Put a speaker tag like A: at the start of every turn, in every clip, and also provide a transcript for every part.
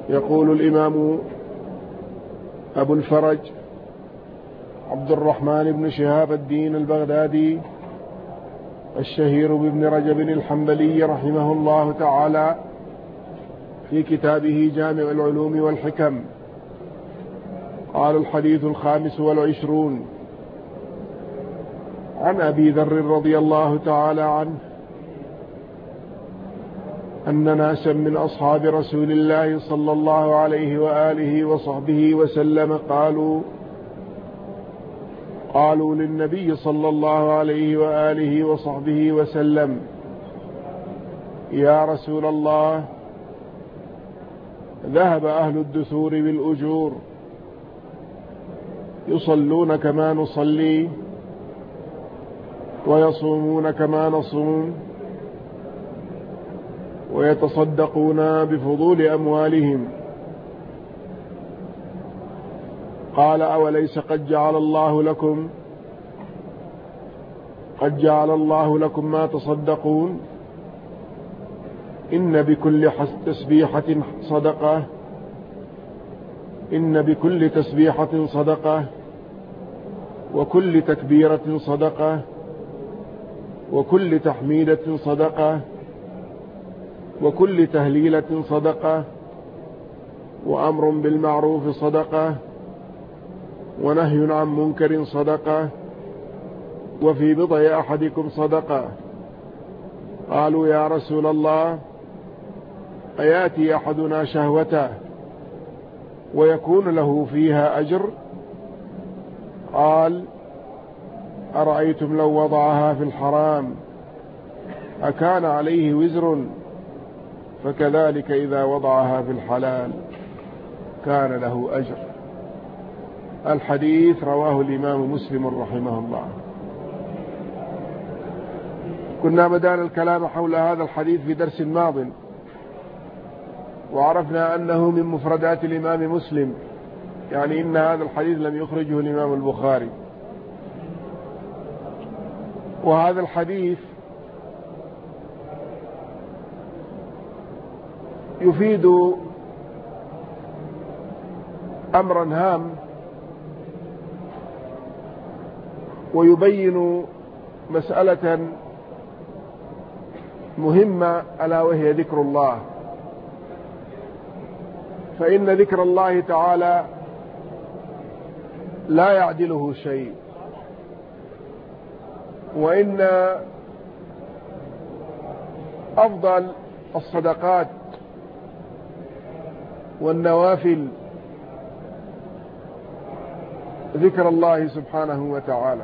A: يقول الإمام أبو الفرج عبد الرحمن بن شهاب الدين البغدادي الشهير بابن رجب الحنبلي رحمه الله تعالى في كتابه جامع العلوم والحكم، قال: الحديث 25 عن أبي ذر رضي الله تعالى عنه أن ناسا من أصحاب رسول الله صلى الله عليه وآله وصحبه وسلم قالوا للنبي صلى الله عليه وآله وصحبه وسلم: يا رسول الله، ذهب أهل الدثور بالأجور، يصلون كما نصلي ويصومون كما نصوم ويتصدقون بفضول أموالهم. قال: أوليس قد جعل الله لكم ما تصدقون؟ إن بكل تسبيحة صدقة، وكل تكبيرة صدقة، وكل تحميدة صدقة، وكل تهليلة صدقة، وأمر بالمعروف صدقة، ونهي عن منكر صدقة، وفي بضع أحدكم صدقة. قالوا: يا رسول الله، أياتي أحدنا شهوته ويكون له فيها أجر؟ قال: أرأيتم لو وضعها في الحرام أكان عليه وزر؟ فكذلك إذا وضعها في الحلال كان له أجر. الحديث رواه الإمام مسلم رحمه الله. كنا بدأنا الكلام حول هذا الحديث في درس ماض، وعرفنا أنه من مفردات الإمام مسلم، يعني إن هذا الحديث لم يخرجه الإمام البخاري. وهذا الحديث يفيد أمرا هام، ويبين مسألة مهمة، ألا وهي ذكر الله. فإن ذكر الله تعالى لا يعدله شيء، وإن أفضل الصدقات والنوافل ذكر الله سبحانه وتعالى،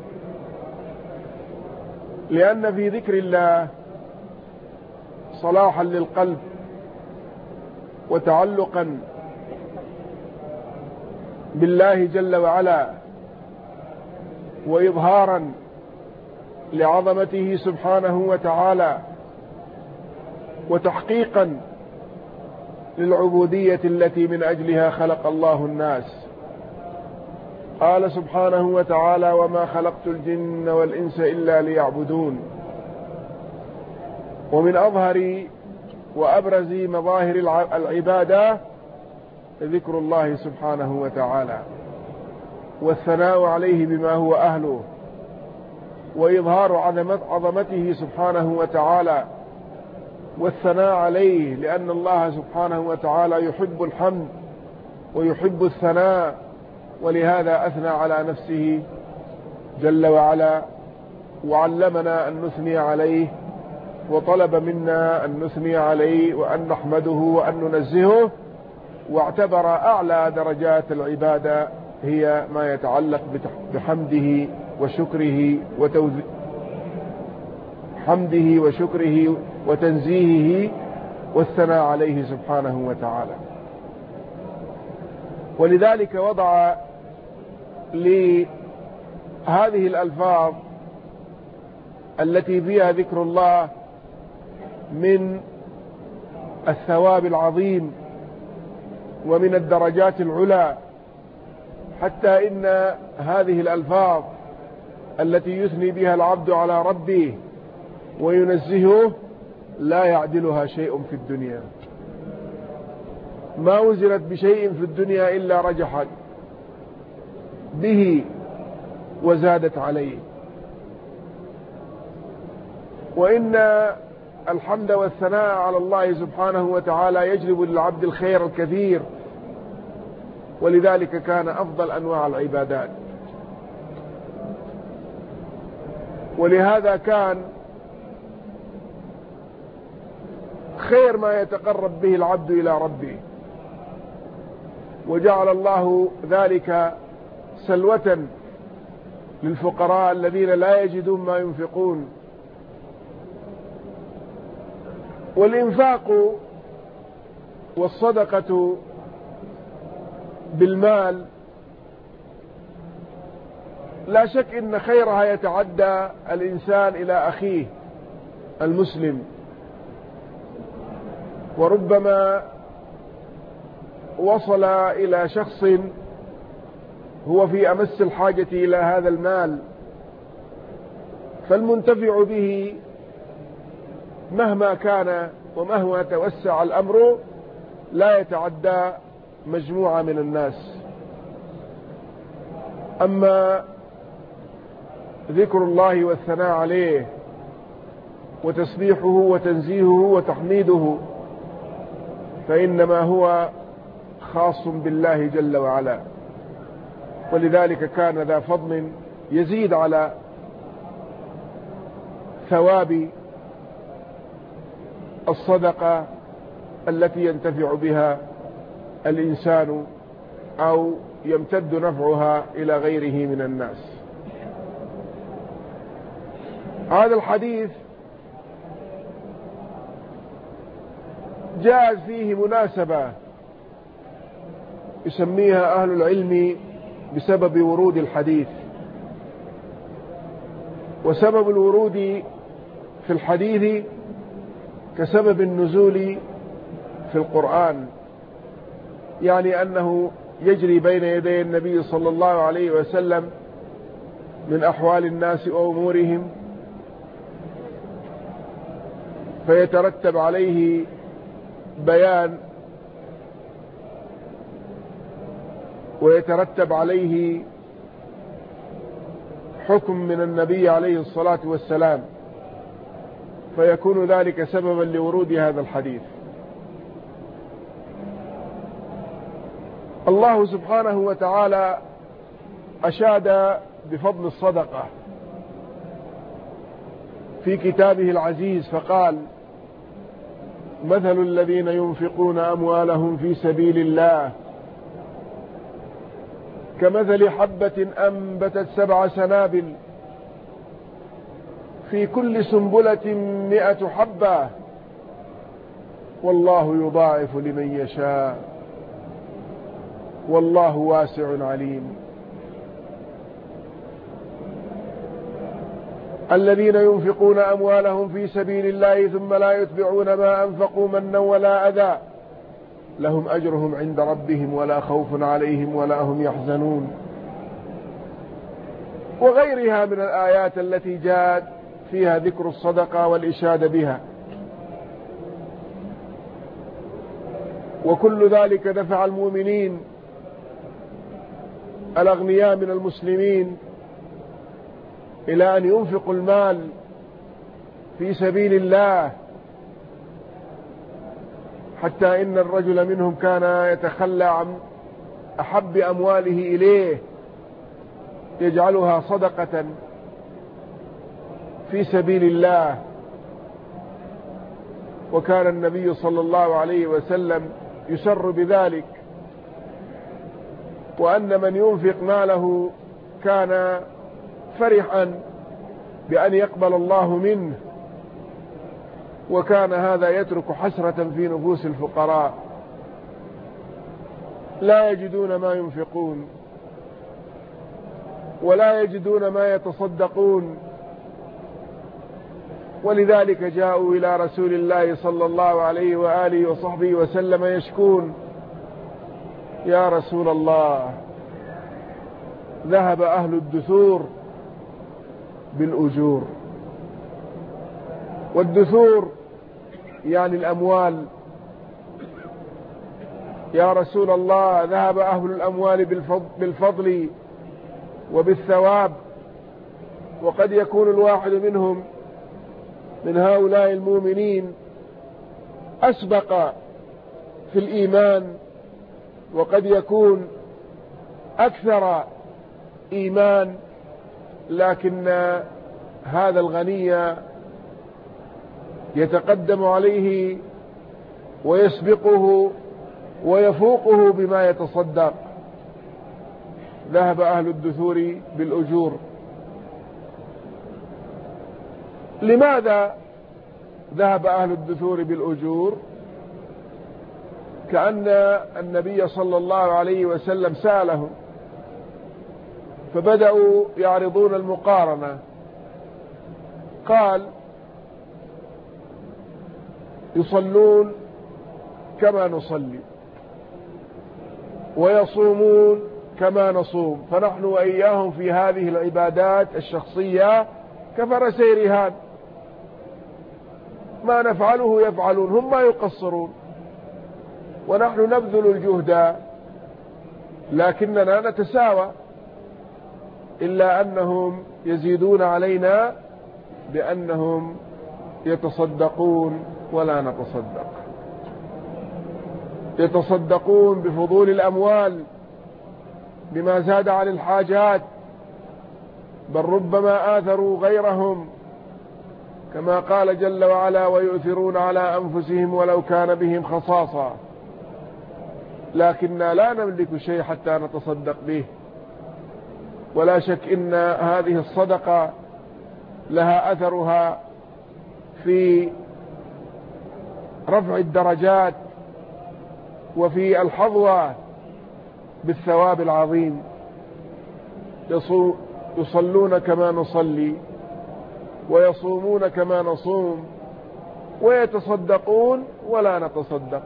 A: لأن في ذكر الله صلاحا للقلب وتعلقا بالله جل وعلا، وإظهارا لعظمته سبحانه وتعالى، وتحقيقا للعبودية التي من أجلها خلق الله الناس. قال سبحانه وتعالى: وما خلقت الجن والإنس إلا ليعبدون. ومن أظهر وأبرز مظاهر العبادة ذكر الله سبحانه وتعالى، والثناء عليه بما هو أهله، وإظهار عظمته سبحانه وتعالى، والثناء عليه، لأن الله سبحانه وتعالى يحب الحمد ويحب الثناء، ولهذا أثنى على نفسه جل وعلا، وعلمنا أن نثني عليه، وطلب منا أن نثني عليه وأن نحمده وأن ننزهه، واعتبر أعلى درجات العبادة هي ما يتعلق بحمده وشكره وتنزيهه والثناء عليه سبحانه وتعالى. ولذلك وضع لهذه الألفاظ التي فيها ذكر الله من الثواب العظيم ومن الدرجات العلى، حتى إن هذه الألفاظ التي يثني بها العبد على ربه وينزهه لا يعدلها شيء في الدنيا. ما وزنت بشيء في الدنيا إلا رجحت به وزادت عليه. وإن الحمد والثناء على الله سبحانه وتعالى يجلب للعبد الخير الكثير، ولذلك كان أفضل أنواع العبادات. ولهذا كان خير ما يتقرب به العبد إلى ربه، وجعل الله ذلك سلوة للفقراء الذين لا يجدون ما ينفقون. والإنفاق والصدقة بالمال لا شك إن خيرها يتعدى الإنسان إلى أخيه المسلم، وربما وصل إلى شخص هو في أمس الحاجة إلى هذا المال، فالمنتفع به مهما كان ومهما توسع الأمر لا يتعدى مجموعة من الناس. أما ذكر الله والثناء عليه وتسبيحه وتنزيهه وتحميده فإنما هو خاص بالله جل وعلا، ولذلك كان ذا فضل يزيد على ثواب الصدقة التي ينتفع بها الإنسان أو يمتد نفعها إلى غيره من الناس. هذا الحديث جاء فيه مناسبة يسميها أهل العلم بسبب ورود الحديث. وسبب الورود في الحديث كسبب النزول في القرآن، يعني أنه يجري بين يدي النبي صلى الله عليه وسلم من أحوال الناس وأمورهم، فيترتب عليه بيان ويترتب عليه حكم من النبي عليه الصلاة والسلام، فيكون ذلك سببا لورود هذا الحديث. الله سبحانه وتعالى أشاد بفضل الصدقة في كتابه العزيز فقال: مثل الذين ينفقون أموالهم في سبيل الله كمثل حبة أنبتت 7 سنابل في كل سنبلة 100 حبة والله يضاعف لمن يشاء والله واسع عليم. الذين ينفقون أموالهم في سبيل الله ثم لا يتبعون ما أنفقوا منا ولا أذى لهم أجرهم عند ربهم ولا خوف عليهم ولا هم يحزنون، وغيرها من الآيات التي جاءت فيها ذكر الصدقة والإشادة بها. وكل ذلك دفع المؤمنين الأغنياء من المسلمين إلى أن ينفقوا المال في سبيل الله، حتى إن الرجل منهم كان يتخلى عن أحب أمواله إليه يجعلها صدقة في سبيل الله. وكان النبي صلى الله عليه وسلم يسر بذلك، وأن من ينفق ماله كان فرحا بأن يقبل الله منه، وكان هذا يترك حسرة في نفوس الفقراء لا يجدون ما ينفقون ولا يجدون ما يتصدقون، ولذلك جاءوا إلى رسول الله صلى الله عليه وآله وصحبه وسلم يشكون: يا رسول الله، ذهب أهل الدثور بالأجور. والدثور يعني الأموال يا رسول الله ذهب أهل الأموال بالفضل وبالثواب، وقد يكون الواحد منهم من هؤلاء المؤمنين أسبق في الإيمان، وقد يكون أكثر إيمان، لكن هذا الغني يتقدم عليه ويسبقه ويفوقه بما يتصدق. ذهب أهل الدثور بالأجور. لماذا ذهب أهل الدثور بالأجور؟ كأن النبي صلى الله عليه وسلم سألهم فبدأوا يعرضون المقارنة. قال: يصلون كما نصلي ويصومون كما نصوم، فنحن وإياهم في هذه العبادات الشخصية كفرسي رهان، ما نفعله يفعلون، هم ما يقصرون، ونحن نبذل الجهد لكننا نتساوى، إلا أنهم يزيدون علينا بأنهم يتصدقون ولا نتصدق، يتصدقون بفضول الأموال بما زاد عن الحاجات، بل ربما آثروا غيرهم، كما قال جل وعلا: ويؤثرون على أنفسهم ولو كان بهم خصاصة. لكننا لا نملك شيء حتى نتصدق به، ولا شك إن هذه الصدقة لها أثرها في رفع الدرجات وفي الحظوة بالثواب العظيم. يصلون كما نصلي ويصومون كما نصوم ويتصدقون ولا نتصدق.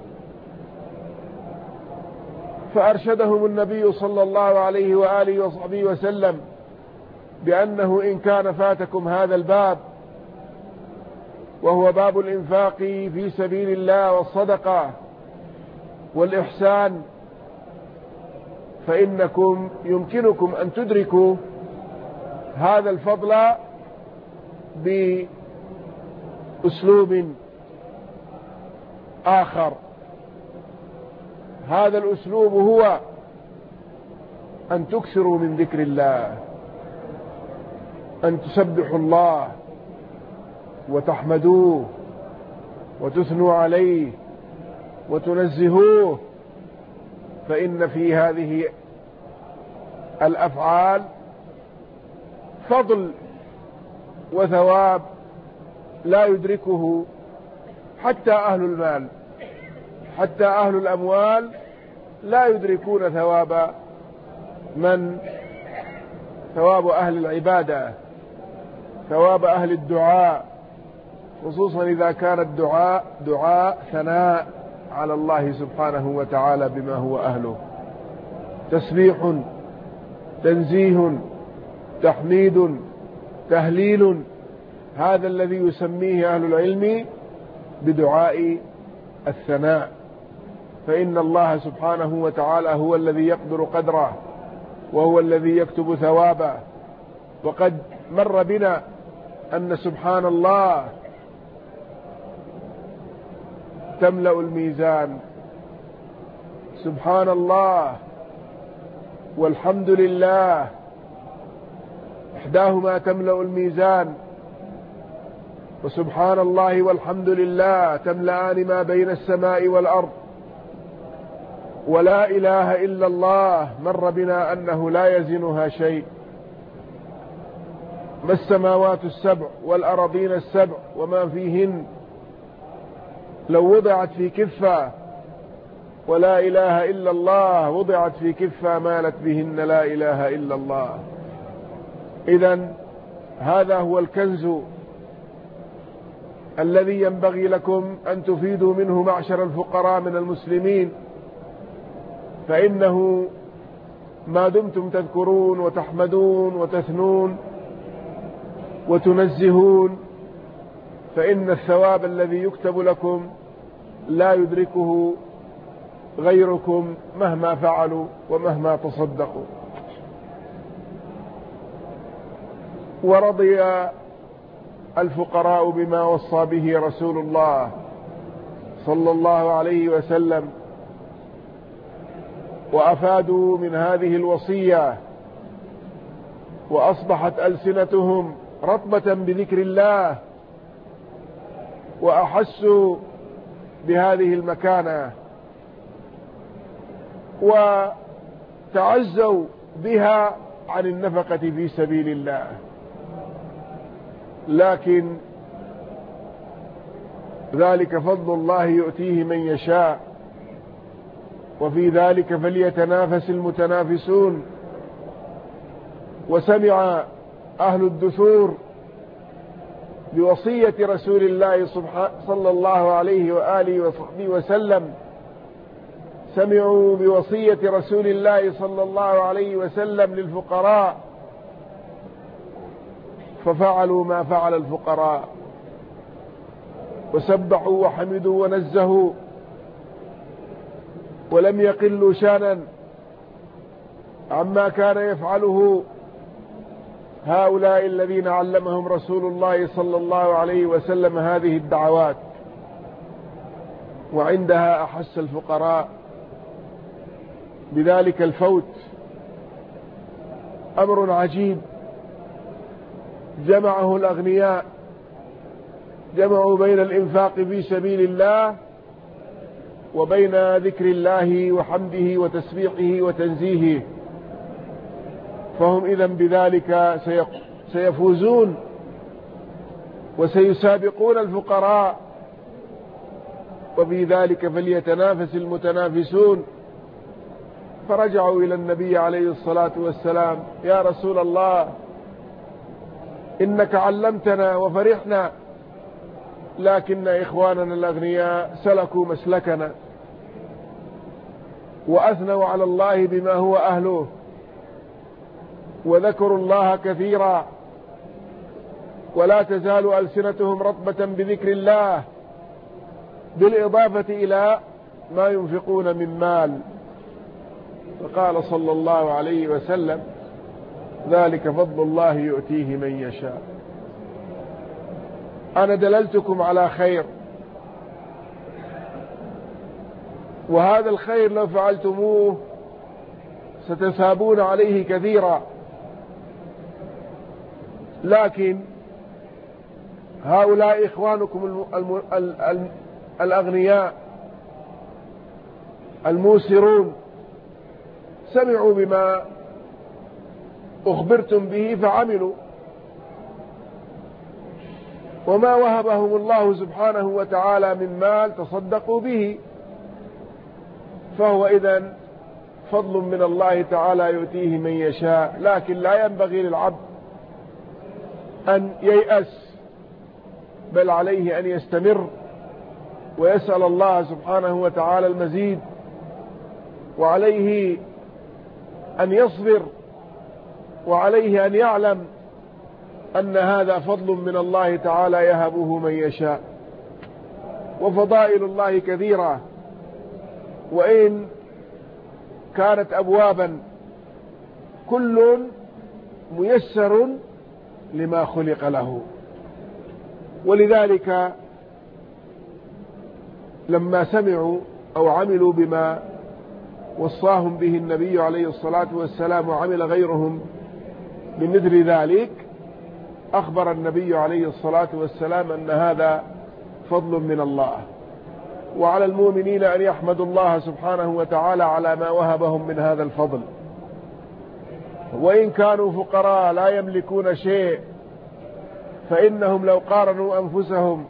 A: فأرشدهم النبي صلى الله عليه وآله وصحبه وسلم بأنه إن كان فاتكم هذا الباب، وهو باب الإنفاق في سبيل الله والصدقة والإحسان، فإنكم يمكنكم أن تدركوا هذا الفضل بأسلوب آخر. هذا الأسلوب هو أن تكثروا من ذكر الله، أن تسبحوا الله وتحمدوه وتثنوا عليه وتنزهوه، فإن في هذه الأفعال فضل وثواب لا يدركه حتى أهل المال، حتى أهل الأموال لا يدركون ثواب أهل العبادة، ثواب أهل الدعاء، خصوصا إذا كان الدعاء دعاء ثناء على الله سبحانه وتعالى بما هو أهله، تسبيح، تنزيه، تحميد، تهليل، هذا الذي يسميه أهل العلم بدعاء الثناء. فإن الله سبحانه وتعالى هو الذي يقدر قدره، وهو الذي يكتب ثوابه. وقد مر بنا أن سبحان الله تملأ الميزان، سبحان الله والحمد لله إحداهما تملأ الميزان، وسبحان الله والحمد لله تملأان ما بين السماء والأرض. ولا إله إلا الله مر بنا أنه لا يزنها شيء، ما السماوات السبع والأراضين السبع وما فيهن لو وضعت في كفة، ولا إله إلا الله وضعت في كفة مالت بهن لا إله إلا الله. إذن هذا هو الكنز الذي ينبغي لكم أن تفيدوا منه معشر الفقراء من المسلمين، فإنه ما دمتم تذكرون وتحمدون وتثنون وتنزهون، فإن الثواب الذي يكتب لكم لا يدركه غيركم مهما فعلوا ومهما تصدقوا. ورضي الفقراء بما وصى به رسول الله صلى الله عليه وسلم، وأفادوا من هذه الوصية، وأصبحت ألسنتهم رطبة بذكر الله، وأحسوا بهذه المكانة، وتعزوا بها عن النفقة في سبيل الله. لكن ذلك فضل الله يؤتيه من يشاء، وفي ذلك فليتنافس المتنافسون. وسمع أهل الدثور بوصية رسول الله صلى الله عليه وآله وصحبه وسلم، سمعوا بوصية رسول الله صلى الله عليه وسلم للفقراء، ففعلوا ما فعل الفقراء، وسبحوا وحمدوا ونزهوا، ولم يقلوا شانا عما كان يفعله هؤلاء الذين علمهم رسول الله صلى الله عليه وسلم هذه الدعوات. وعندها أحس الفقراء بذلك الفوت. أمر عجيب جمعه الأغنياء، جمعوا بين الإنفاق في سبيل الله وبين ذكر الله وحمده وتسبيحه وتنزيهه، فهم إذن بذلك سيفوزون وسيسابقون الفقراء، وفي ذلك فليتنافس المتنافسون. فرجعوا إلى النبي عليه الصلاة والسلام: يا رسول الله، إنك علمتنا وفرحنا، لكن إخواننا الأغنياء سلكوا مسلكنا وأثنوا على الله بما هو أهله، وذكروا الله كثيرا، ولا تزال ألسنتهم رطبة بذكر الله، بالإضافة إلى ما ينفقون من مال. فقال صلى الله عليه وسلم: ذلك فضل الله يؤتيه من يشاء. أنا دللتكم على خير، وهذا الخير لو فعلتموه ستثابون عليه كثيرا، لكن هؤلاء إخوانكم الأغنياء الموسرون سمعوا بما أخبرتم به فعملوا، وما وهبهم الله سبحانه وتعالى من مال تصدقوا به، فهو إذن فضل من الله تعالى يؤتيه من يشاء. لكن لا ينبغي للعبد أن ييأس، بل عليه أن يستمر ويسأل الله سبحانه وتعالى المزيد، وعليه أن يصبر، وعليه أن يعلم أن هذا فضل من الله تعالى يهبه من يشاء. وفضائل الله كثيرة، وإن كانت أبوابا كل ميسر لما خلق له. ولذلك لما سمعوا أو عملوا بما وصاهم به النبي عليه الصلاة والسلام وعمل غيرهم من مثل ذلك، أخبر النبي عليه الصلاة والسلام أن هذا فضل من الله، وعلى المؤمنين أن يحمدوا الله سبحانه وتعالى على ما وهبهم من هذا الفضل. وإن كانوا فقراء لا يملكون شيء، فإنهم لو قارنوا أنفسهم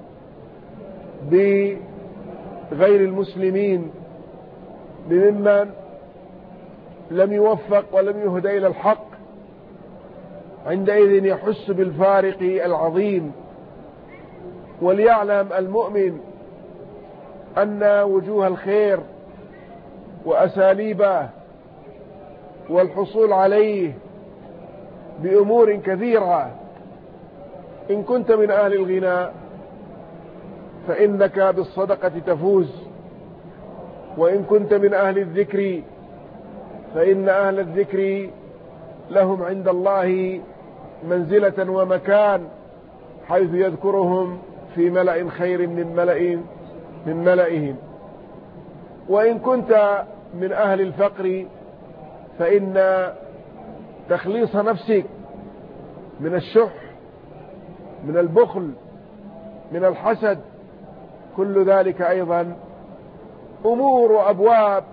A: بغير المسلمين بممن لم يوفق ولم يهدى إلى الحق، عندئذ يحس بالفارق العظيم. وليعلم المؤمن أن وجوه الخير وأساليبه والحصول عليه بأمور كثيرة. إن كنت من أهل الغنى فإنك بالصدقة تفوز، وإن كنت من أهل الذكر فإن أهل الذكر لهم عند الله منزلة ومكان، حيث يذكرهم في ملأ خير من ملئهم. وإن كنت من أهل الفقر فإن تخليص نفسك من الشح، من البخل، من الحسد، كل ذلك أيضا أمور وأبواب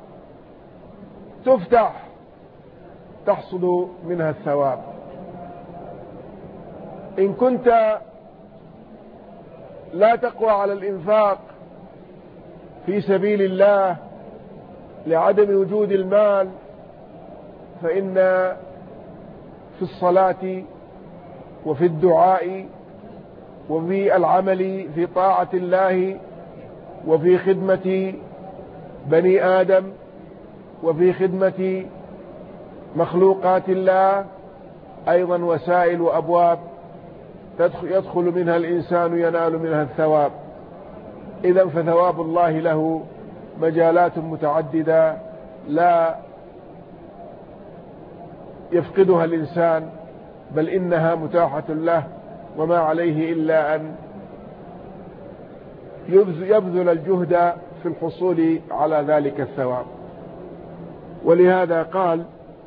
A: تفتح تحصد منها الثواب. إن كنت لا تقوى على الإنفاق في سبيل الله لعدم وجود المال، فإن في الصلاة وفي الدعاء وفي العمل في طاعة الله وفي خدمة بني آدم وفي خدمة مخلوقات الله أيضا وسائل وأبواب يدخل منها الإنسان ينال منها الثواب. إذن فثواب الله له مجالات متعددة لا يفقدها الإنسان، بل إنها متاحة له، وما عليه إلا أن يبذل الجهد في الحصول على ذلك الثواب. ولهذا قال: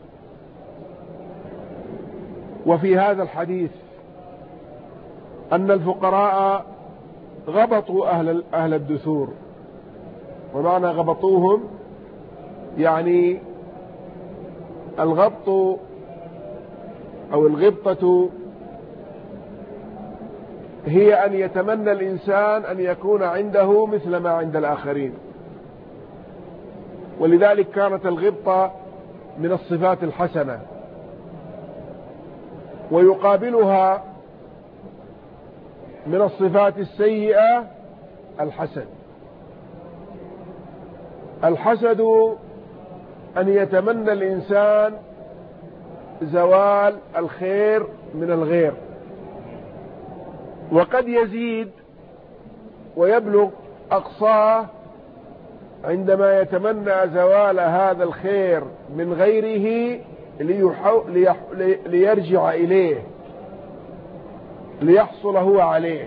A: وفي هذا الحديث أن الفقراء غبطوا أهل الدثور. ومعنى غبطوهم يعني الغبط أو الغبطة هي أن يتمنى الإنسان أن يكون عنده مثل ما عند الآخرين. ولذلك كانت الغبطة من الصفات الحسنة، ويقابلها من الصفات السيئة الحسد. الحسد أن يتمنى الإنسان زوال الخير من الغير، وقد يزيد ويبلغ أقصاه عندما يتمنى زوال هذا الخير من غيره ليرجع إليه، ليحصل هو عليه.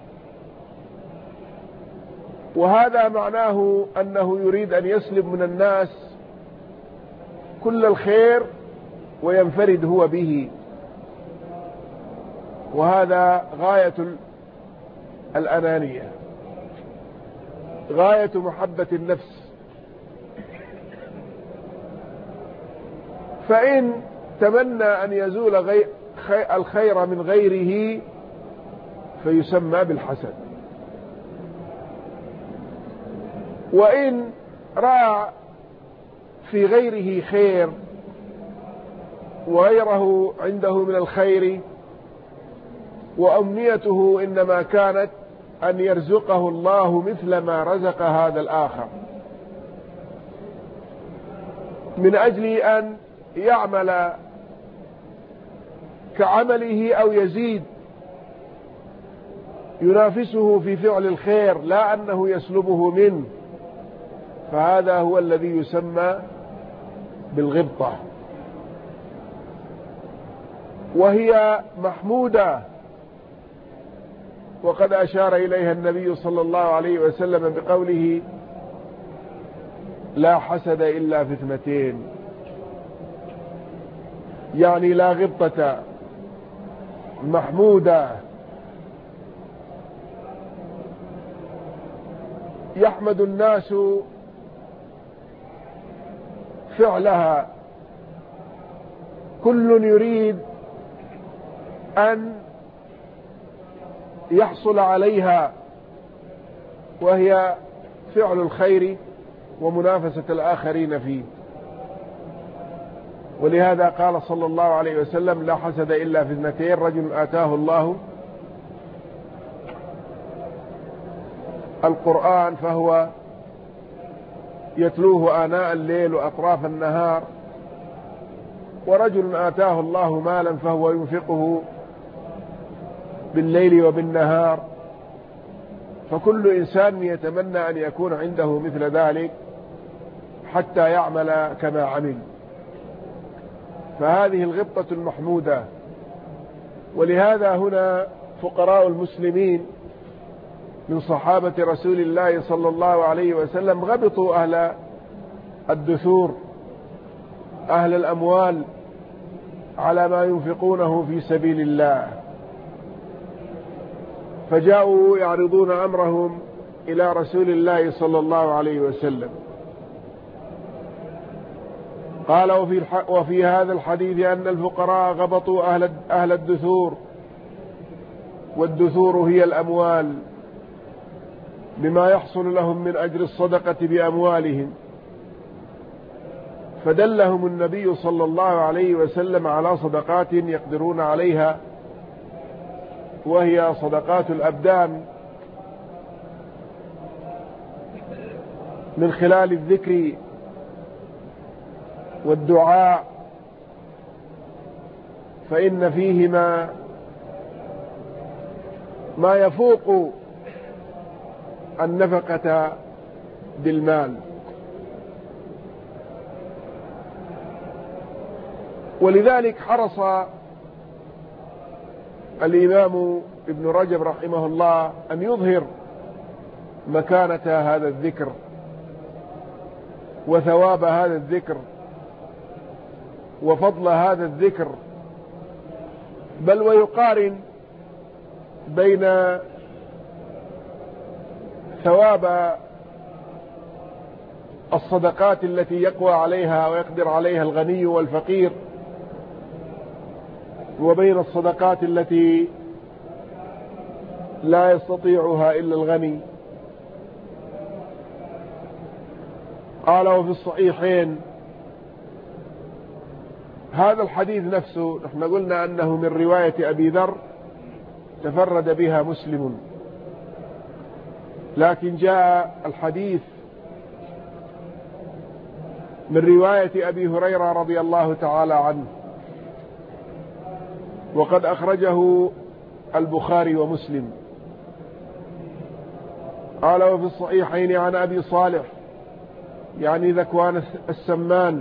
A: وهذا معناه أنه يريد أن يسلب من الناس كل الخير وينفرد هو به، وهذا غاية الأنانية، غاية محبة النفس. فإن تمنى أن يزول الخير من غيره فيسمى بالحسد. وإن رأى في غيره خير وغيره عنده من الخير وأمنيته إنما كانت أن يرزقه الله مثل ما رزق هذا الآخر، من أجل أن يعمل كعمله أو يزيد ينافسه في فعل الخير، لا أنه يسلبه منه، فهذا هو الذي يسمى بالغبطة، وهي محمودة. وقد أشار إليها النبي صلى الله عليه وسلم بقوله: لا حسد إلا في اثنتين، يعني لا غبطة، محمودة، يحمد الناس فعلها، كل يريد أن يحصل عليها، وهي فعل الخير ومنافسة الآخرين فيه. ولهذا قال صلى الله عليه وسلم: لا حسد إلا في اثنتين، رجل آتاه الله القرآن فهو يتلوه آناء الليل وأطراف النهار، ورجل آتاه الله مالا فهو ينفقه بالليل وبالنهار. فكل إنسان يتمنى أن يكون عنده مثل ذلك، حتى يعمل كما عمل. فهذه الغبطة المحمودة. ولهذا هنا فقراء المسلمين من صحابة رسول الله صلى الله عليه وسلم غبطوا أهل الدثور، أهل الأموال، على ما ينفقونه في سبيل الله، فجاءوا يعرضون أمرهم إلى رسول الله صلى الله عليه وسلم. قال وفي هذا الحديث أن الفقراء غبطوا أهل الدثور، والدثور هي الأموال، بما يحصل لهم من أجر الصدقة بأموالهم. فدلهم النبي صلى الله عليه وسلم على صدقات يقدرون عليها، وهي صدقات الأبدان من خلال الذكر والدعاء، فإن فيهما ما يفوق النفقة بالمال. ولذلك حرص الإمام ابن رجب رحمه الله أن يظهر مكانة هذا الذكر وثواب هذا الذكر وفضل هذا الذكر، بل ويقارن بين ثواب الصدقات التي يقوى عليها ويقدر عليها الغني والفقير، وبين الصدقات التي لا يستطيعها إلا الغني. قال وفي الصحيحين، هذا الحديث نفسه نحن قلنا أنه من رواية أبي ذر تفرد بها مسلم، لكن جاء الحديث من رواية أبي هريرة رضي الله تعالى عنه، وقد أخرجه البخاري ومسلم. قال وفي الصحيحين عن أبي صالح يعني ذكوان السمان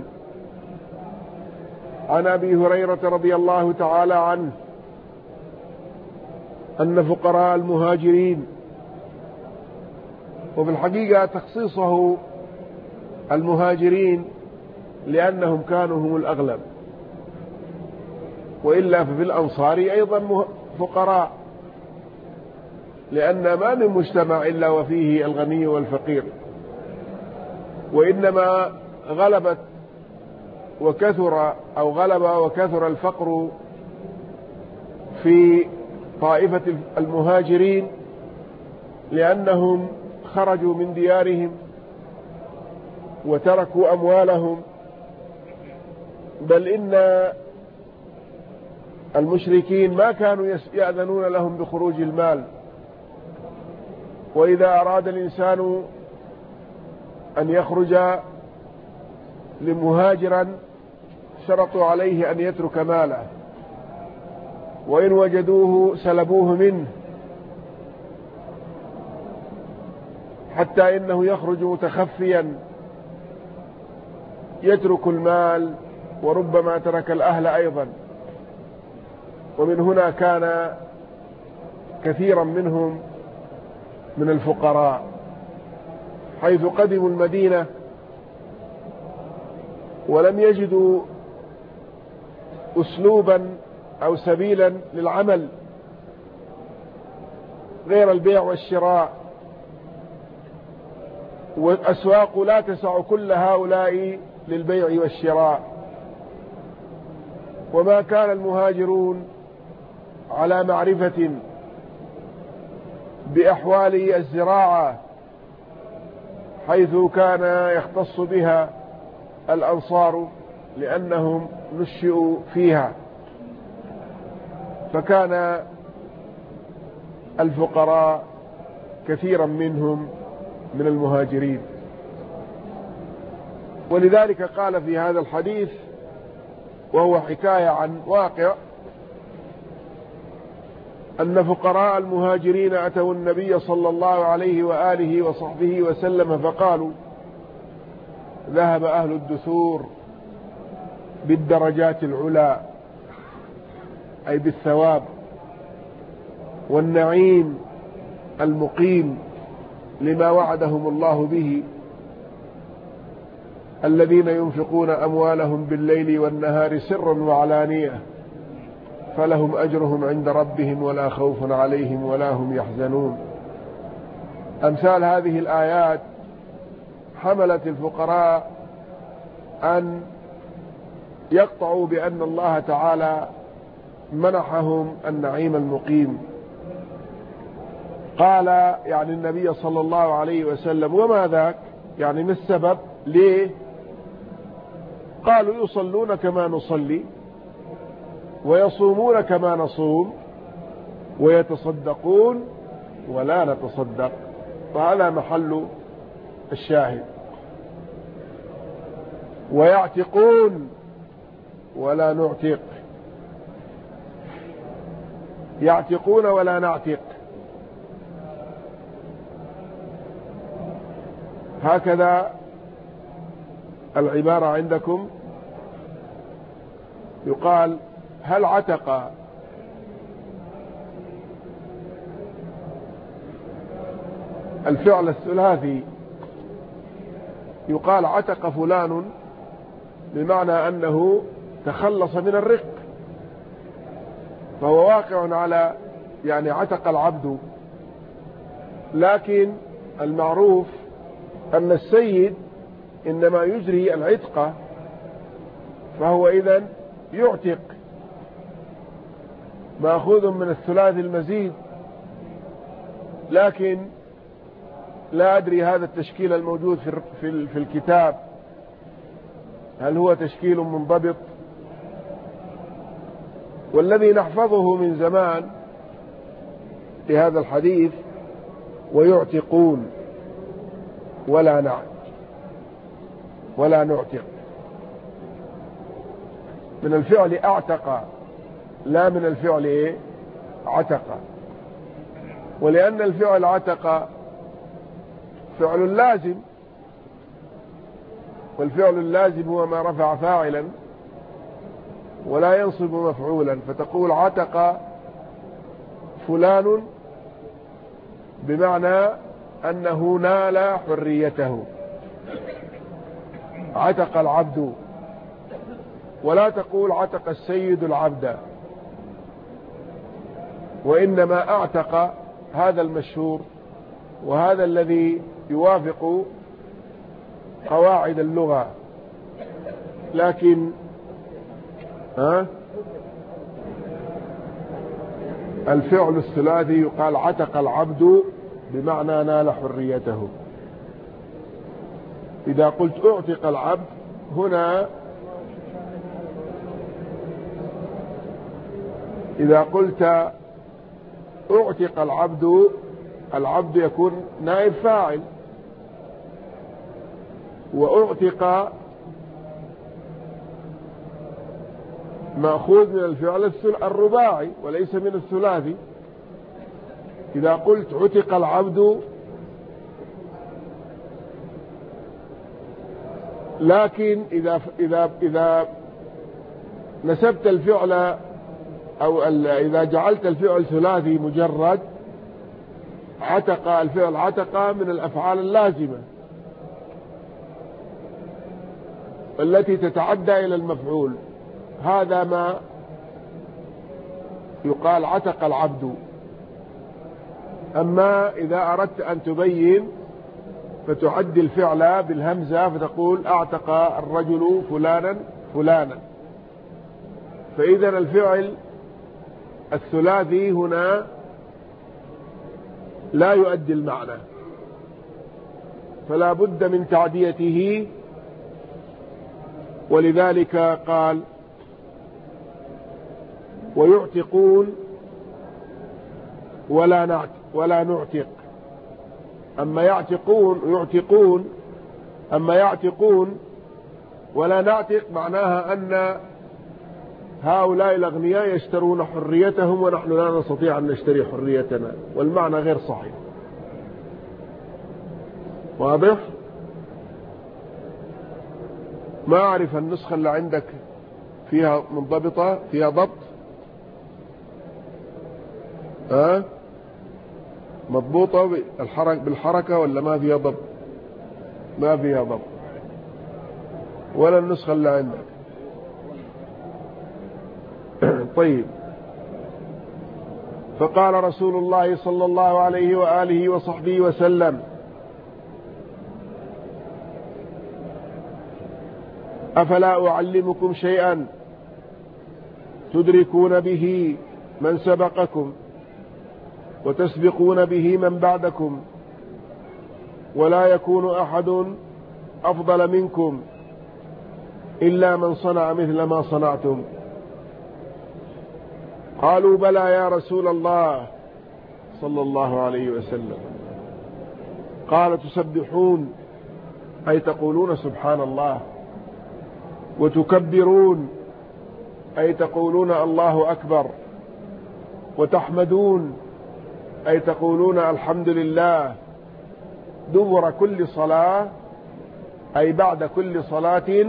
A: عن أبي هريرة رضي الله تعالى عنه أن فقراء المهاجرين، وفي الحقيقة تخصيصه المهاجرين لأنهم كانوا هم الأغلب، وإلا ففي الأنصار أيضا فقراء، لأن ما من مجتمع إلا وفيه الغني والفقير، وإنما غلبت وكثر أو غلب وكثر الفقر في طائفة المهاجرين لأنهم خرجوا من ديارهم وتركوا أموالهم، بل إن المشركين ما كانوا يأذنون لهم بخروج المال، وإذا أراد الإنسان أن يخرج لمهاجرا شرطوا عليه أن يترك ماله، وإن وجدوه سلبوه منه، حتى إنه يخرج متخفيا يترك المال وربما ترك الأهل أيضا. ومن هنا كان كثيرا منهم من الفقراء، حيث قدموا المدينة ولم يجدوا أسلوبا أو سبيلا للعمل غير البيع والشراء، والأسواق لا تسع كل هؤلاء للبيع والشراء. وما كان المهاجرون على معرفة بأحوال الزراعة، حيث كان يختص بها الأنصار لأنهم نشئوا فيها، فكان الفقراء كثيرا منهم من المهاجرين. ولذلك قال في هذا الحديث، وهو حكاية عن واقع، أن فقراء المهاجرين أتوا النبي صلى الله عليه وآله وصحبه وسلم فقالوا: ذهب أهل الدثور بالدرجات العلى أي بالثواب والنعيم المقيم لما وعدهم الله به، الذين ينفقون أموالهم بالليل والنهار سرا وعلانية فلهم أجرهم عند ربهم ولا خوف عليهم ولا هم يحزنون. أمثال هذه الآيات حملت الفقراء أن يقطعوا بأن الله تعالى منحهم النعيم المقيم. قال يعني النبي صلى الله عليه وسلم: وما ذاك؟ يعني ما السبب؟ ليه؟ قالوا: يصلون كما نصلي ويصومون كما نصوم ويتصدقون ولا نتصدق. فهذا محل الشاهد. ويعتقون ولا نعتق، يعتقون ولا نعتق، هكذا العبارة عندكم. يقال: هل عتق الفعل الثلاثي؟ يقال: عتق فلان بمعنى أنه تخلص من الرق، فهو واقع على يعني عتق العبد. لكن المعروف أن السيد إنما يجري العتق، فهو إذن يعتق، مأخوذ من الثلاثي المزيد. لكن لا أدري هذا التشكيل الموجود في الكتاب هل هو تشكيل منضبط؟ والذي نحفظه من زمان لهذا الحديث: ويعتقون ولا نعتق، من الفعل اعتق لا من الفعل عتق. ولأن الفعل عتق فعل لازم، والفعل اللازم هو ما رفع فاعلا ولا ينصب مفعولا، فتقول: عتق فلان بمعنى أنه نال حريته، عتق العبد. ولا تقول: عتق السيد العبد، وإنما اعتق، هذا المشهور وهذا الذي يوافق قواعد اللغة. لكن الفعل الثلاثي يقال: عتق العبد بمعنى نال حريته. إذا قلت اعتق العبد هنا، إذا قلت اعتق العبد يكون نائب فاعل، واعتق مأخوذ من الفعل الرباعي وليس من الثلاثي. إذا قلت عتق العبد، لكن إذا نسبت الفعل أو إذا جعلت الفعل ثلاثي مجرد، عتق الفعل عتق من الأفعال اللازمة التي تتعدى إلى المفعول، هذا ما يقال عتق العبد. أما إذا أردت أن تبين فتعدي الفعل بالهمزة فتقول: اعتق الرجل فلانا. فإذا الفعل الثلاثي هنا لا يؤدي المعنى، فلا بد من تعديته. ولذلك قال: ويعتقون ولا نعتق. أما يعتقون ولا نعتق معناها أن هؤلاء الأغنياء يشترون حريتهم ونحن لا نستطيع أن نشتري حريتنا، والمعنى غير صحيح. واضح؟ ما أعرف النسخة اللي عندك فيها منضبطة، فيها ضبط، مضبوطة بالحركة ولا ما فيها ضبط؟ ما فيها ضبط ولا النسخة اللي عندك. طيب. فقال رسول الله صلى الله عليه وآله وصحبه وسلم: أفلا أعلمكم شيئا تدركون به من سبقكم وتسبقون به من بعدكم، ولا يكون أحد أفضل منكم إلا من صنع مثل ما صنعتم. قالوا: بلى يا رسول الله صلى الله عليه وسلم. قال: تسبحون أي تقولون سبحان الله، وتكبرون أي تقولون الله أكبر، وتحمدون أي تقولون الحمد لله، دبر كل صلاة أي بعد كل صلاة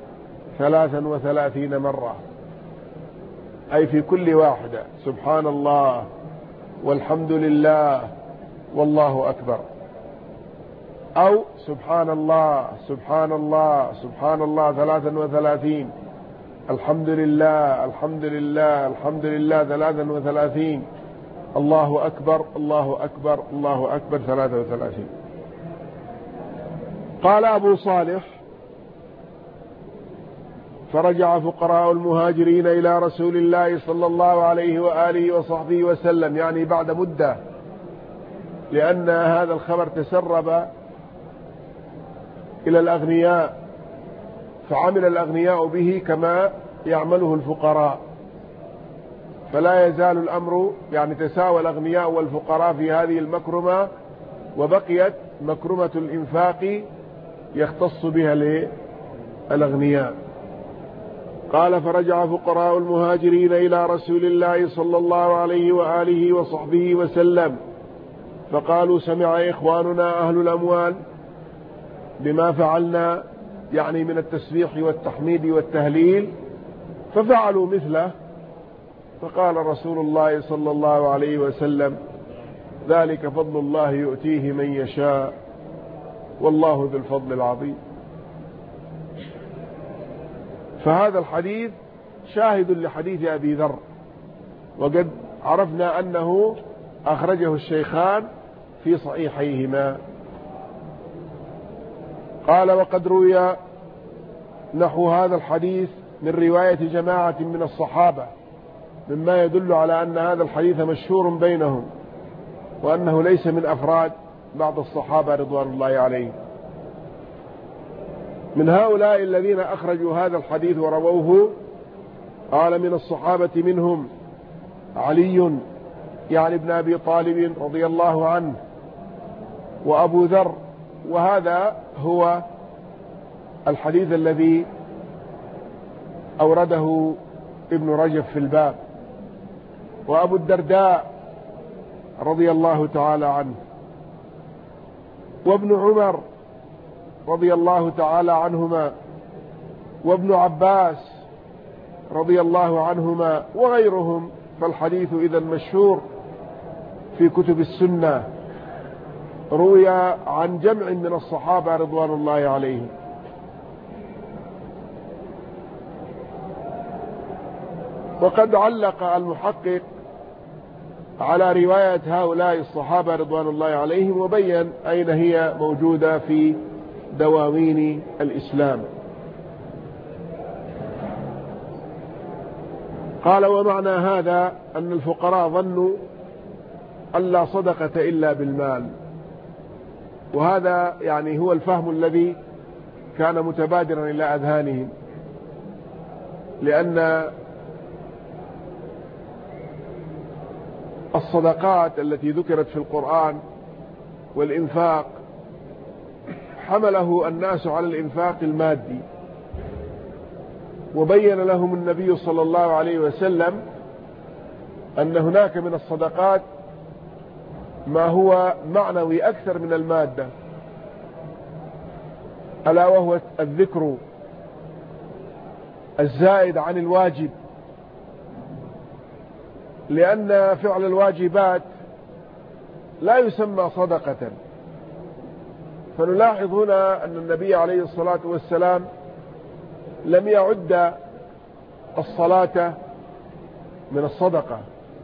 A: 33 مرة، أي في كل واحدة سبحان الله والحمد لله والله أكبر، أو سبحان الله سبحان الله سبحان الله 33، الحمد لله الحمد لله الحمد لله 33، الله أكبر الله أكبر الله أكبر 33. قال أبو صالح: فرجع فقراء المهاجرين إلى رسول الله صلى الله عليه وآله وصحبه وسلم، يعني بعد مدة، لأن هذا الخبر تسرب إلى الأغنياء، فعمل الأغنياء به كما يعمله الفقراء، فلا يزال الأمر يعني تساوى الأغنياء والفقراء في هذه المكرمة، وبقيت مكرمة الإنفاق يختص بها للأغنياء. قال: فرجع فقراء المهاجرين إلى رسول الله صلى الله عليه وآله وصحبه وسلم فقالوا: سمع إخواننا أهل الأموال بما فعلنا، يعني من التسبيح والتحميد والتهليل، ففعلوا مثله. فقال رسول الله صلى الله عليه وسلم: ذلك فضل الله يؤتيه من يشاء والله ذو الفضل العظيم. فهذا الحديث شاهد لحديث أبي ذر، وقد عرفنا أنه أخرجه الشيخان في صحيحيهما. قال: وقد روي نحو هذا الحديث من رواية جماعة من الصحابة، مما يدل على أن هذا الحديث مشهور بينهم، وأنه ليس من أفراد بعض الصحابة رضوان الله عليهم. من هؤلاء الذين أخرجوا هذا الحديث ورووه قال: من الصحابة منهم علي يعني ابن أبي طالب رضي الله عنه، وأبو ذر، وهذا هو الحديث الذي أورده ابن رجب في الباب، وأبو الدرداء رضي الله تعالى عنه، وابن عمر رضي الله تعالى عنهما، وابن عباس رضي الله عنهما، وغيرهم. فالحديث إذن مشهور في كتب السنة، روي عن جمع من الصحابة رضوان الله عليهم. وقد علق المحقق على رواية هؤلاء الصحابة رضوان الله عليهم، وبين أين هي موجودة في دواوين الإسلام. قال: ومعنى هذا أن الفقراء ظنوا أن لا صدقة إلا بالمال، وهذا يعني هو الفهم الذي كان متبادرا إلى أذهانهم، لأن الصدقات التي ذكرت في القرآن والإنفاق حمله الناس على الإنفاق المادي، وبين لهم النبي صلى الله عليه وسلم أن هناك من الصدقات ما هو معنوي أكثر من المادة، ألا وهو الذكر الزائد عن الواجب، لأن فعل الواجبات لا يسمى صدقة. فنلاحظ هنا أن النبي عليه الصلاة والسلام لم يعد الصلاة من الصدقة،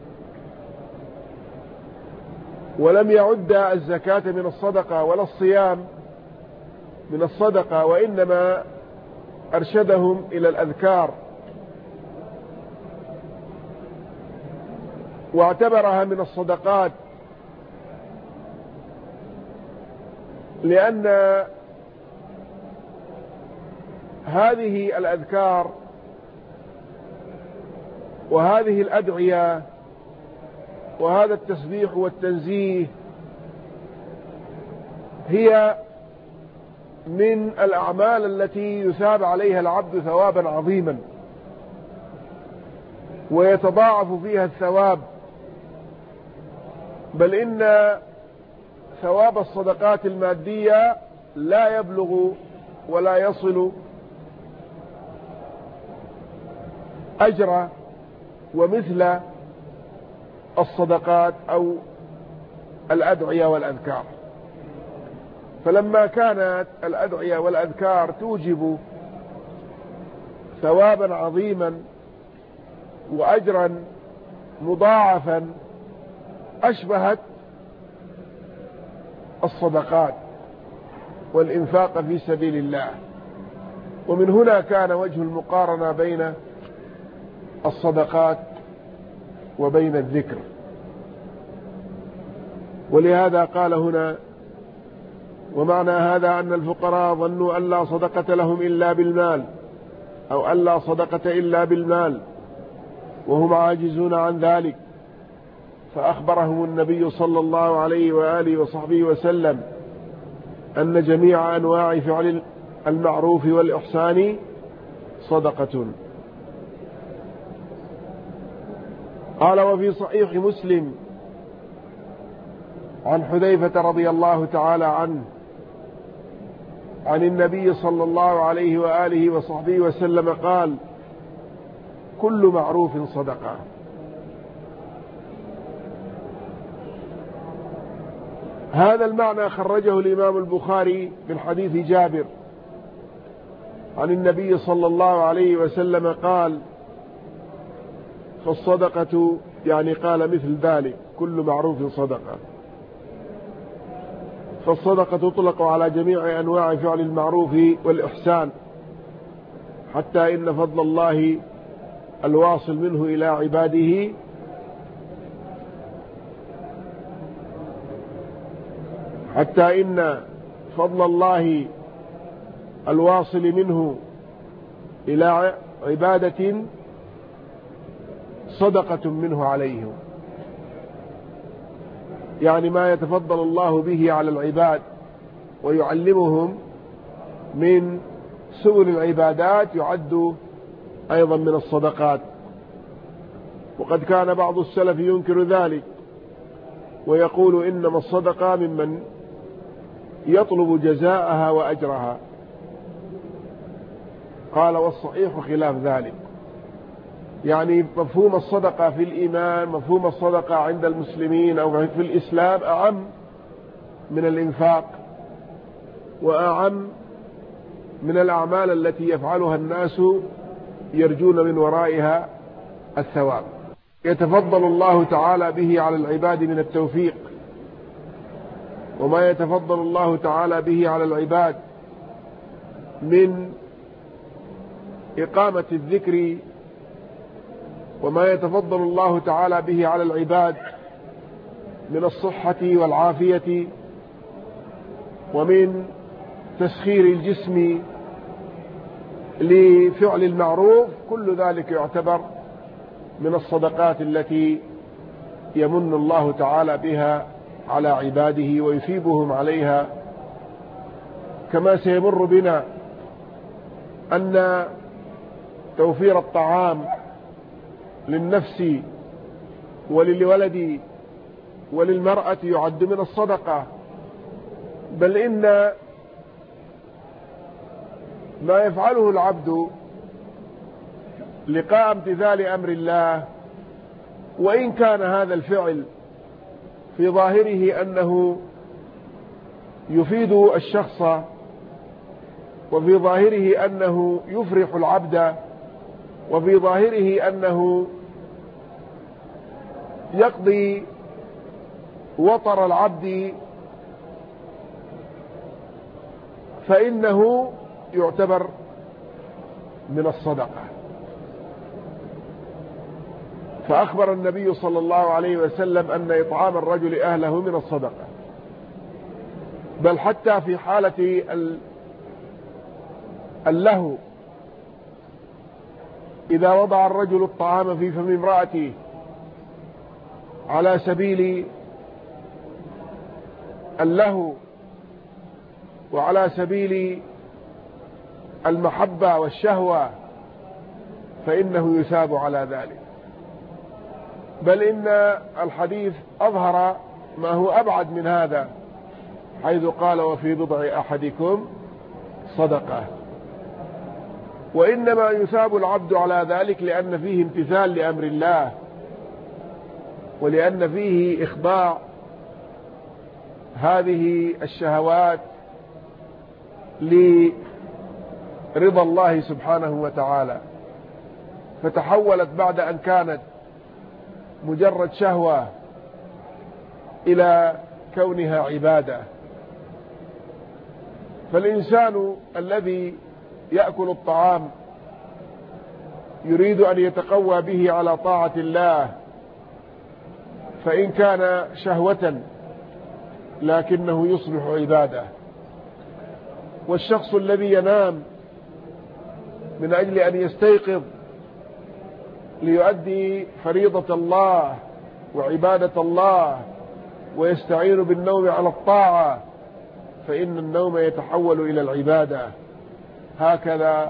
A: ولم يعد الزكاة من الصدقة، ولا الصيام من الصدقة، وإنما أرشدهم إلى الأذكار واعتبرها من الصدقات، لأن هذه الأذكار وهذه الأدعية وهذا التسبيح والتنزيه هي من الأعمال التي يثاب عليها العبد ثوابا عظيما ويتضاعف فيها الثواب، بل إن ثواب الصدقات المادية لا يبلغ ولا يصل أجر ومثل الصدقات أو الأدعية والأذكار. فلما كانت الأدعية والأذكار توجب ثوابا عظيما وأجرا مضاعفا أشبهت الصدقات والإنفاق في سبيل الله، ومن هنا كان وجه المقارنة بين الصدقات وبين الذكر. ولهذا قال هنا: ومعنى هذا أن الفقراء ظنوا أن لا صدقة لهم إلا بالمال، أو أن لا صدقة إلا بالمال، وهم عاجزون عن ذلك، فأخبرهم النبي صلى الله عليه وآله وصحبه وسلم أن جميع أنواع فعل المعروف والإحسان صدقة. قال: وفي صحيح مسلم عن حذيفة رضي الله تعالى عنه عن النبي صلى الله عليه وآله وصحبه وسلم قال: كل معروف صدقة. هذا المعنى خرجه الإمام البخاري من حديث جابر عن النبي صلى الله عليه وسلم قال: فالصدقة، يعني قال مثل ذلك، كل معروف صدقة. فالصدقة تطلق على جميع أنواع فعل المعروف والإحسان، حتى إن فضل الله الواصل منه إلى عباده حتى إن فضل الله الواصل منه إلى عبادة صدقة منه عليهم، يعني ما يتفضل الله به على العباد ويعلمهم من سبل العبادات يعد أيضا من الصدقات. وقد كان بعض السلف ينكر ذلك ويقول: إنما الصدقة ممن يطلب جزاءها وأجرها. قال: والصحيح خلاف ذلك، يعني مفهوم الصدقة في الإيمان، مفهوم الصدقة عند المسلمين أو في الإسلام أعم من الإنفاق، وأعم من الأعمال التي يفعلها الناس يرجون من ورائها الثواب. يتفضل الله تعالى به على العباد من التوفيق، وما يتفضل الله تعالى به على العباد من إقامة الذكر، وما يتفضل الله تعالى به على العباد من الصحة والعافية ومن تسخير الجسم لفعل المعروف، كل ذلك يعتبر من الصدقات التي يمن الله تعالى بها على عباده ويثيبهم عليها. كما سيمر بنا أن توفير الطعام للنفس وللولد وللمرأة يعد من الصدقة، بل إن ما يفعله العبد لقاء امتثال أمر الله، وإن كان هذا الفعل في ظاهره أنه يفيد الشخص، وفي ظاهره أنه يفرح العبد، وفي ظاهره أنه يقضي وطر العبد، فإنه يعتبر من الصدقة. فأخبر النبي صلى الله عليه وسلم أن إطعام الرجل أهله من الصدقة، بل حتى في حالة اللهو، إذا وضع الرجل الطعام في فم امرأته على سبيل اللهو وعلى سبيل المحبة والشهوة فإنه يثاب على ذلك. بل إن الحديث أظهر ما هو أبعد من هذا، حيث قال وفي بضع أحدكم صدقة. وإنما يثاب العبد على ذلك لأن فيه امتثال لأمر الله، ولأن فيه إخضاع هذه الشهوات لرضا الله سبحانه وتعالى، فتحولت بعد أن كانت مجرد شهوة إلى كونها عبادة. فالإنسان الذي يأكل الطعام يريد أن يتقوى به على طاعة الله، فإن كان شهوة لكنه يصبح عبادة. والشخص الذي ينام من أجل أن يستيقظ ليؤدي فريضة الله وعبادة الله ويستعين بالنوم على الطاعة، فإن النوم يتحول إلى العبادة. هكذا.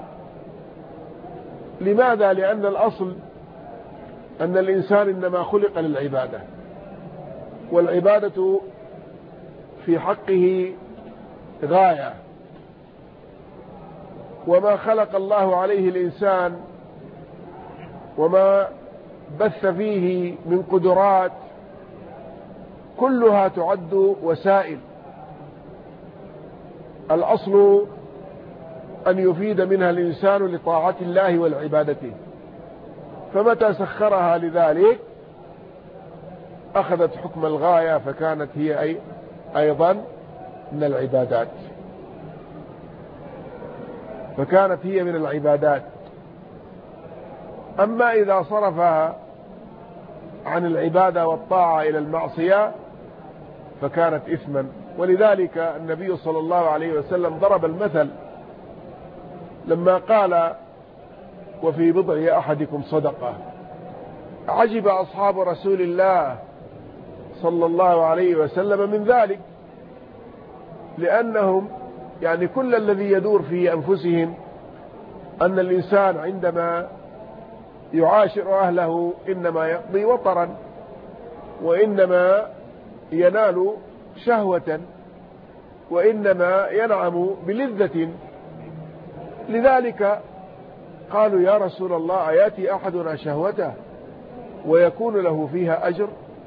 A: لماذا؟ لأن الأصل أن الإنسان إنما خلق للعبادة، والعبادة في حقه غاية، وما خلق الله عليه الإنسان وما بث فيه من قدرات كلها تعد وسائل. الأصل أن يفيد منها الإنسان لطاعة الله والعبادته، فمتى سخرها لذلك أخذت حكم الغاية، فكانت هي أيضا من العبادات، فكانت هي من العبادات. أما إذا صرفها عن العبادة والطاعة إلى المعصية فكانت إثما. ولذلك النبي صلى الله عليه وسلم ضرب المثل لما قال وفي بضع أحدكم صدقة. عجب أصحاب رسول الله صلى الله عليه وسلم من ذلك، لأنهم يعني كل الذي يدور في أنفسهم أن الإنسان عندما يعاشر أهله إنما يقضي وطرا، وإنما ينال شهوة، وإنما ينعم بلذة. لذلك قالوا يا رسول الله أياتي أحدنا شهوته ويكون له فيها أجر؟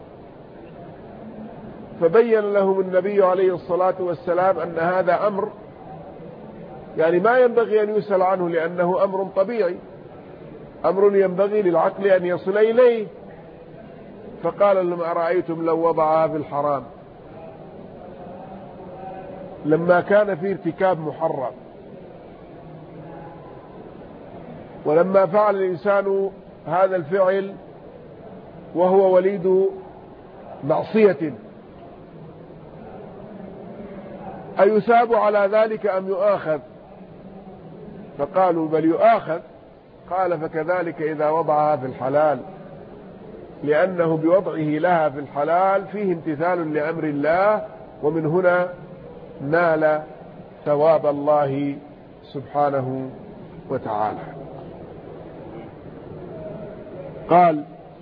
A: فبين لهم النبي عليه الصلاة والسلام أن هذا أمر يعني ما ينبغي أن يسأل عنه، لأنه أمر طبيعي، أمر ينبغي للعقل أن يصل إليه. فقال لهم أرأيتم لو وضعها في الحرام، لما كان في ارتكاب محرم، ولما فعل الإنسان هذا الفعل وهو وليد معصية، أيثاب على ذلك أم يؤاخذ؟ فقالوا بل يؤاخذ. قال فكذلك إذا وضعها في الحلال، لأنه بوضعه لها في الحلال فيه امتثال لأمر الله، ومن هنا نال ثواب الله سبحانه وتعالى. قال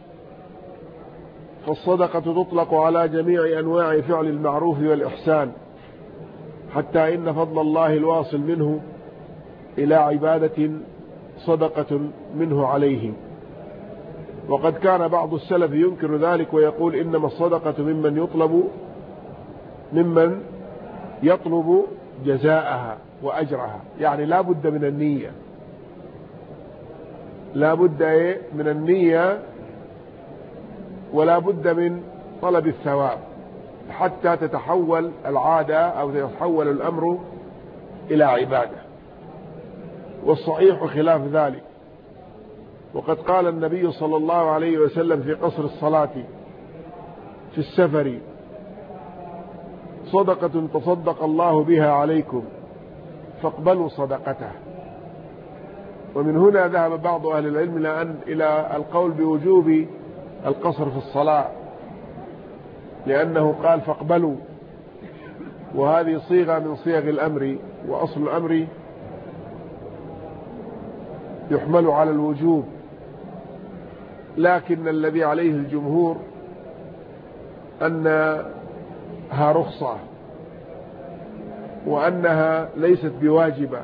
A: فالصدقة تطلق على جميع أنواع فعل المعروف والإحسان، حتى إن فضل الله الواصل منه إلى عبادة صدقة منه عليه. وقد كان بعض السلف ينكر ذلك ويقول إنما الصدقة ممن يطلب جزاءها وأجرها، يعني لا بد من النية، لا بد من النية ولا بد من طلب الثواب حتى تتحول العادة أو يتحول الأمر إلى عبادة. والصحيح خلاف ذلك. وقد قال النبي صلى الله عليه وسلم في قصر الصلاة في السفر: صدقة تصدق الله بها عليكم فاقبلوا صدقته. ومن هنا ذهب بعض أهل العلم إلى القول بوجوب القصر في الصلاة، لأنه قال فاقبلوا، وهذه صيغة من صيغ الأمر، وأصل الأمر يحمل على الوجوب، لكن الذي عليه الجمهور أنها رخصة وأنها ليست بواجبة،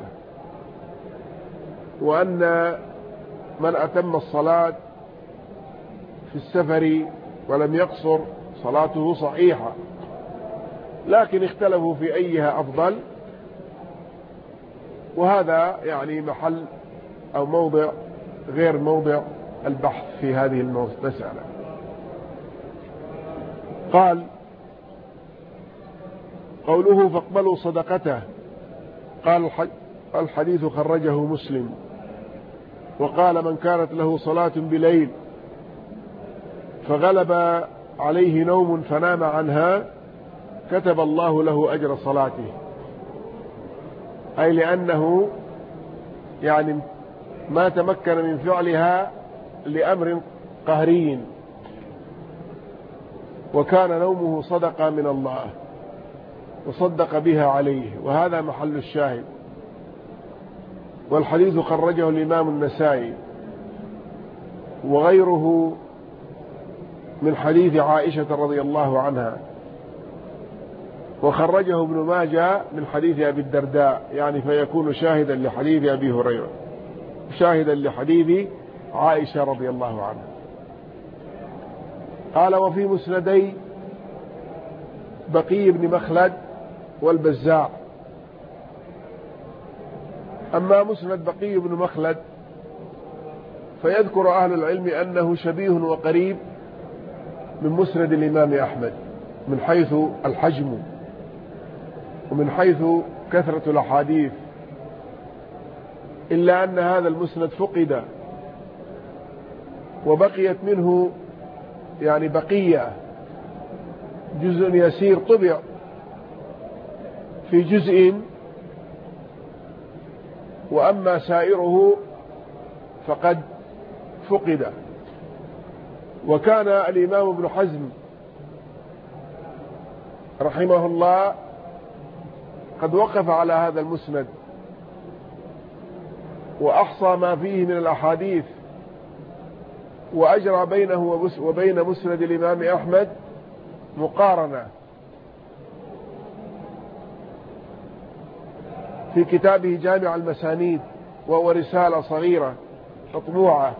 A: وأن من أتم الصلاة في السفر ولم يقصر صلاته صحيحة، لكن اختلفوا في أيها أفضل، وهذا يعني محل أو موضع غير موضع البحث في هذه المسألة. قال: قوله فاقبلوا صدقته، قال الحديث خرجه مسلم. وقال: من كانت له صلاة بليل فغلب عليه نوم فنام عنها كتب الله له أجر صلاته، أي لأنه يعني ما تمكن من فعلها لأمر قهري، وكان نومه صدقة من الله وصدق بها عليه، وهذا محل الشاهد. والحديث خرجه الإمام النسائي وغيره من حديث عائشة رضي الله عنها، وخرجه ابن ماجه من حديث أبي الدرداء، يعني فيكون شاهدا لحديث أبي هريرة، شاهدا لحديث عائشة رضي الله عنها. قال: وفي مسندي بقي بن مخلد والبزار. أما مسند بقي بن مخلد فيذكر أهل العلم أنه شبيه وقريب من مسند الإمام أحمد من حيث الحجم ومن حيث كثرة الأحاديث، إلا أن هذا المسند فقد وبقيت منه يعني بقية جزء يسير طبع في جزء، وأما سائره فقد فقد. وكان الإمام ابن حزم رحمه الله قد وقف على هذا المسند وأحصى ما فيه من الأحاديث، وأجرى بينه وبين مسند الإمام أحمد مقارنة في كتابه جامع المسانيد، وهو رسالة صغيرة مطبوعة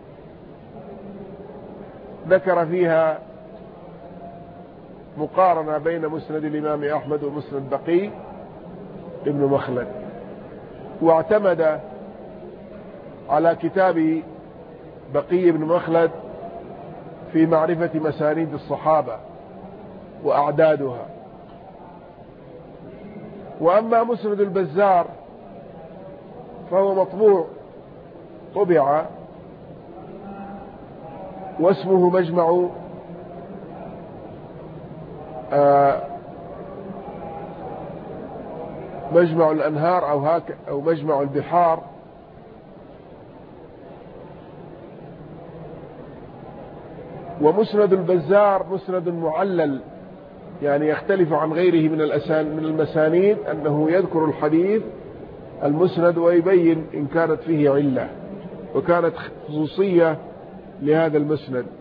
A: ذكر فيها مقارنة بين مسند الإمام أحمد ومسند بقي ابن مخلد، واعتمد على كتاب بقي بن مخلد في معرفة مسانيد الصحابة وأعدادها. وأما مسند البزار فهو مطبوع طبع، واسمه مجمع الأنهار أو مجمع البحار. ومسند البزار مسند معلل، يعني يختلف عن غيره من المسانيد، أنه يذكر الحديث المسند ويبين إن كانت فيه علة، وكانت خصوصية لهذا المسند.